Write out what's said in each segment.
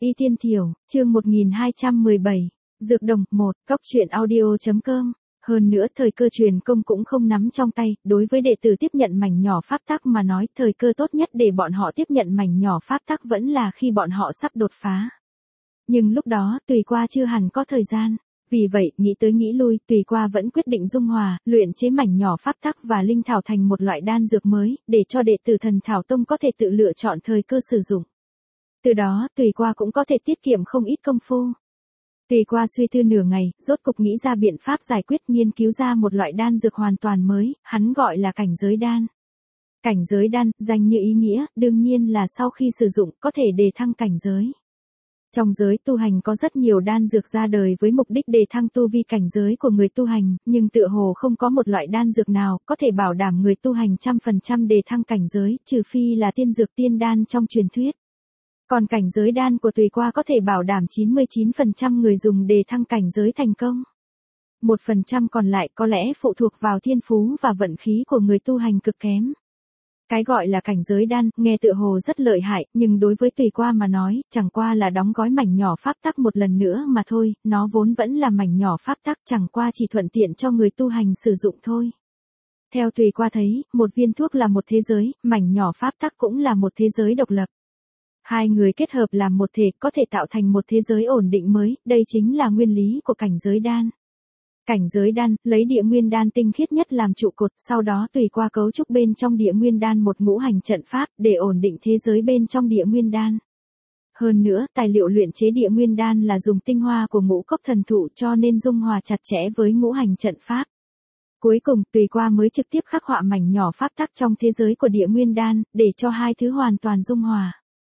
Y Tiên Thiểu, chương 1217, Dược Đồng 1, Cóc truyện audio.com. Hơn nữa thời cơ truyền công cũng không nắm trong tay, đối với đệ tử tiếp nhận mảnh nhỏ pháp tắc mà nói, thời cơ tốt nhất để bọn họ tiếp nhận mảnh nhỏ pháp tắc vẫn là khi bọn họ sắp đột phá. Nhưng lúc đó, Tùy Qua chưa hẳn có thời gian. Vì vậy, nghĩ tới nghĩ lui, Tùy Qua vẫn quyết định dung hòa, luyện chế mảnh nhỏ pháp tắc và linh thảo thành một loại đan dược mới, để cho đệ tử Thần Thảo Tông có thể tự lựa chọn thời cơ sử dụng. Từ đó, Tùy Qua cũng có thể tiết kiệm không ít công phu. Tùy Qua suy tư nửa ngày, rốt cục nghĩ ra biện pháp giải quyết, nghiên cứu ra một loại đan dược hoàn toàn mới, hắn gọi là cảnh giới đan. Cảnh giới đan, danh như ý nghĩa, đương nhiên là sau khi sử dụng, có thể đề thăng cảnh giới. Trong giới tu hành có rất nhiều đan dược ra đời với mục đích đề thăng tu vi cảnh giới của người tu hành, nhưng tựa hồ không có một loại đan dược nào có thể bảo đảm người tu hành 100% đề thăng cảnh giới, trừ phi là tiên dược tiên đan trong truyền thuyết. Còn cảnh giới đan của Tùy Qua có thể bảo đảm 99% người dùng đề thăng cảnh giới thành công. 1% còn lại có lẽ phụ thuộc vào thiên phú và vận khí của người tu hành cực kém. Cái gọi là cảnh giới đan, nghe tựa hồ rất lợi hại, nhưng đối với Tùy Qua mà nói, chẳng qua là đóng gói mảnh nhỏ pháp tắc một lần nữa mà thôi, nó vốn vẫn là mảnh nhỏ pháp tắc, chẳng qua chỉ thuận tiện cho người tu hành sử dụng thôi. Theo Tùy Qua thấy, một viên thuốc là một thế giới, mảnh nhỏ pháp tắc cũng là một thế giới độc lập. Hai người kết hợp làm một thể, có thể tạo thành một thế giới ổn định mới, đây chính là nguyên lý của cảnh giới đan. Cảnh giới đan, lấy địa nguyên đan tinh khiết nhất làm trụ cột, sau đó Tùy Qua cấu trúc bên trong địa nguyên đan một ngũ hành trận pháp, để ổn định thế giới bên trong địa nguyên đan. Hơn nữa, tài liệu luyện chế địa nguyên đan là dùng tinh hoa của ngũ cốc thần thụ, cho nên dung hòa chặt chẽ với ngũ hành trận pháp. Cuối cùng, Tùy Qua mới trực tiếp khắc họa mảnh nhỏ pháp tắc trong thế giới của địa nguyên đan, để cho hai thứ hoàn toàn dung hòa.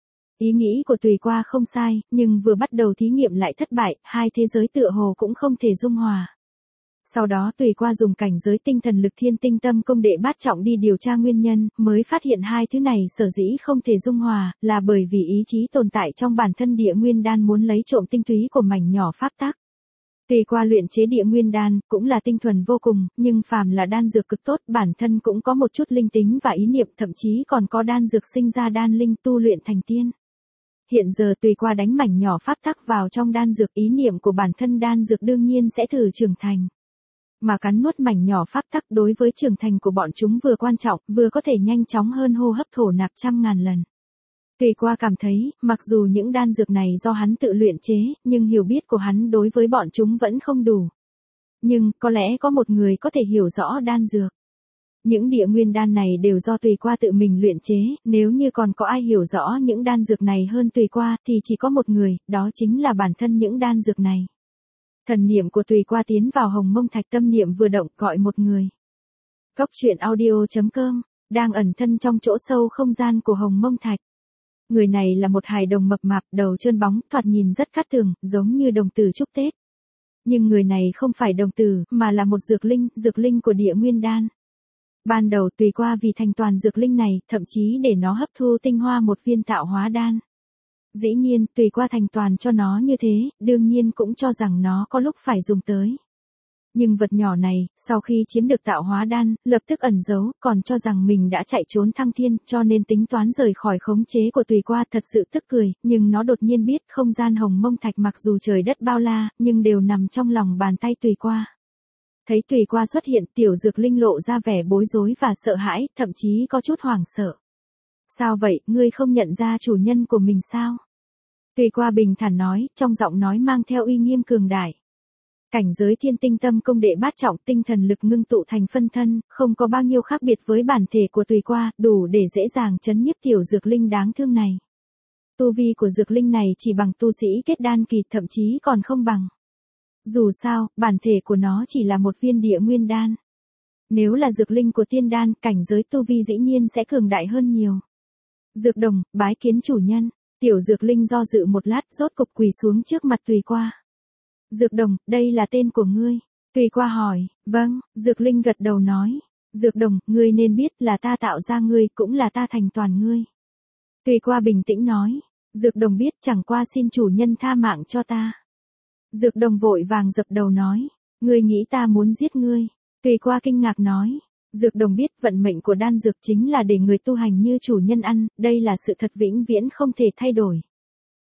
Ý nghĩ của Tùy Qua không sai, nhưng vừa bắt đầu thí nghiệm lại thất bại, hai thế giới tựa hồ cũng không thể dung hòa. Sau đó Tùy Qua dùng cảnh giới tinh thần lực Thiên Tinh Tâm Công đệ bát trọng đi điều tra nguyên nhân, mới phát hiện hai thứ này sở dĩ không thể dung hòa, là bởi vì ý chí tồn tại trong bản thân địa nguyên đan muốn lấy trộm tinh túy của mảnh nhỏ pháp tắc. Tùy Qua luyện chế địa nguyên đan, cũng là tinh thuần vô cùng, nhưng phàm là đan dược cực tốt, bản thân cũng có một chút linh tính và ý niệm, thậm chí còn có đan dược sinh ra đan linh tu luyện thành tiên. Hiện giờ Tùy Qua đánh mảnh nhỏ pháp tắc vào trong đan dược, ý niệm của bản thân đan dược đương nhiên sẽ thử trưởng thành. Mà cắn nuốt mảnh nhỏ pháp tắc đối với trưởng thành của bọn chúng vừa quan trọng, vừa có thể nhanh chóng hơn hô hấp thổ nạp 100.000 lần. Tùy Qua cảm thấy, mặc dù những đan dược này do hắn tự luyện chế, nhưng hiểu biết của hắn đối với bọn chúng vẫn không đủ. Nhưng, có lẽ có một người có thể hiểu rõ đan dược. Những địa nguyên đan này đều do Tùy Qua tự mình luyện chế, nếu như còn có ai hiểu rõ những đan dược này hơn Tùy Qua, thì chỉ có một người, đó chính là bản thân những đan dược này. Thần niệm của Tùy Qua tiến vào hồng mông thạch, tâm niệm vừa động, gọi một người. Cóc truyện audio.com, đang ẩn thân trong chỗ sâu không gian của hồng mông thạch. Người này là một hài đồng mập mạp, đầu trơn bóng, thoạt nhìn rất cát tường, giống như đồng tử chúc Tết. Nhưng người này không phải đồng tử, mà là một dược linh của địa nguyên đan. Ban đầu Tùy Qua vì thành toàn dược linh này, thậm chí để nó hấp thu tinh hoa một viên tạo hóa đan. Dĩ nhiên, Tùy Qua thành toàn cho nó như thế, đương nhiên cũng cho rằng nó có lúc phải dùng tới. Nhưng vật nhỏ này, sau khi chiếm được tạo hóa đan, lập tức ẩn giấu, còn cho rằng mình đã chạy trốn thăng thiên, cho nên tính toán rời khỏi khống chế của Tùy Qua, thật sự tức cười, nhưng nó đột nhiên biết không gian hồng mông thạch mặc dù trời đất bao la, nhưng đều nằm trong lòng bàn tay Tùy Qua. Thấy Tùy Qua xuất hiện, tiểu dược linh lộ ra vẻ bối rối và sợ hãi, thậm chí có chút hoảng sợ. Sao vậy, ngươi không nhận ra chủ nhân của mình sao? Tùy Qua bình thản nói, trong giọng nói mang theo uy nghiêm cường đại. Cảnh giới Thiên Tinh Tâm Công đệ bát trọng, tinh thần lực ngưng tụ thành phân thân, không có bao nhiêu khác biệt với bản thể của Tùy Qua, đủ để dễ dàng trấn nhiếp tiểu dược linh đáng thương này. Tu vi của dược linh này chỉ bằng tu sĩ kết đan kỳ, thậm chí còn không bằng. Dù sao, bản thể của nó chỉ là một viên địa nguyên đan. Nếu là dược linh của tiên đan, cảnh giới tu vi dĩ nhiên sẽ cường đại hơn nhiều. Dược Đồng, bái kiến chủ nhân. Tiểu dược linh do dự một lát, rốt cục quỳ xuống trước mặt Tùy Qua. Dược Đồng, đây là tên của ngươi. Tùy Qua hỏi, vâng, dược linh gật đầu nói. Dược Đồng, ngươi nên biết là ta tạo ra ngươi, cũng là ta thành toàn ngươi. Tùy Qua bình tĩnh nói. Dược Đồng biết, chẳng qua xin chủ nhân tha mạng cho ta. Dược Đồng vội vàng dập đầu nói. Ngươi nghĩ ta muốn giết ngươi. Tùy Qua kinh ngạc nói. Dược Đồng biết vận mệnh của đan dược chính là để người tu hành như chủ nhân ăn, đây là sự thật vĩnh viễn không thể thay đổi.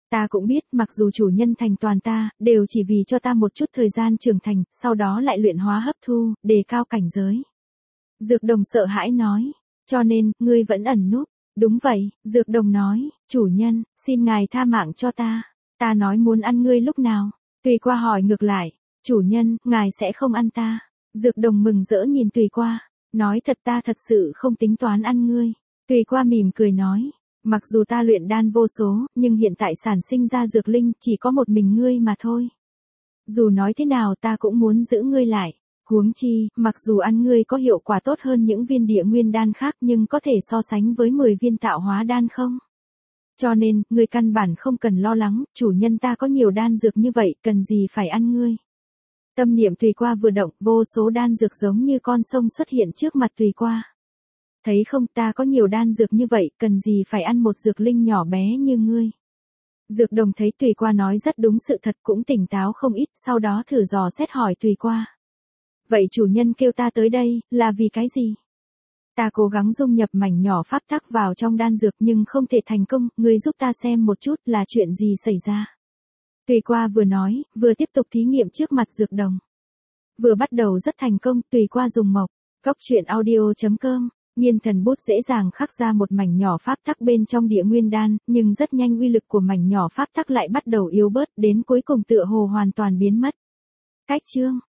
Ta cũng biết mặc dù chủ nhân thành toàn ta, đều chỉ vì cho ta một chút thời gian trưởng thành, sau đó lại luyện hóa hấp thu, đề cao cảnh giới. Dược đồng sợ hãi nói, cho nên, ngươi vẫn ẩn núp. Đúng vậy, dược đồng nói, chủ nhân, xin ngài tha mạng cho ta. Ta nói muốn ăn ngươi lúc nào? Tùy qua hỏi ngược lại, chủ nhân, ngài sẽ không ăn ta. Dược đồng mừng rỡ nhìn Tùy qua, nói thật ta thật sự không tính toán ăn ngươi. Tùy qua mỉm cười nói, mặc dù ta luyện đan vô số, nhưng hiện tại sản sinh ra dược linh chỉ có một mình ngươi mà thôi. Dù nói thế nào ta cũng muốn giữ ngươi lại. Huống chi, mặc dù ăn ngươi có hiệu quả tốt hơn những viên địa nguyên đan khác nhưng có thể so sánh với 10 viên tạo hóa đan không? Cho nên, ngươi căn bản không cần lo lắng, chủ nhân ta có nhiều đan dược như vậy, cần gì phải ăn ngươi. Tâm niệm Tùy qua vừa động, vô số đan dược giống như con sông xuất hiện trước mặt Tùy qua. Thấy không, ta có nhiều đan dược như vậy, cần gì phải ăn một dược linh nhỏ bé như ngươi. Dược đồng thấy Tùy qua nói rất đúng sự thật cũng tỉnh táo không ít, sau đó thử dò xét hỏi Tùy qua. Vậy chủ nhân kêu ta tới đây, là vì cái gì? Ta cố gắng dung nhập mảnh nhỏ pháp tắc vào trong đan dược nhưng không thể thành công, ngươi giúp ta xem một chút là chuyện gì xảy ra. Tùy qua vừa nói, vừa tiếp tục thí nghiệm trước mặt dược đồng. Vừa bắt đầu rất thành công, Tùy qua dùng mộc, cóc truyện audio.com, Nhiên Thần bút dễ dàng khắc ra một mảnh nhỏ pháp tắc bên trong địa nguyên đan, nhưng rất nhanh uy lực của mảnh nhỏ pháp tắc lại bắt đầu yếu bớt, đến cuối cùng tựa hồ hoàn toàn biến mất. Cách chương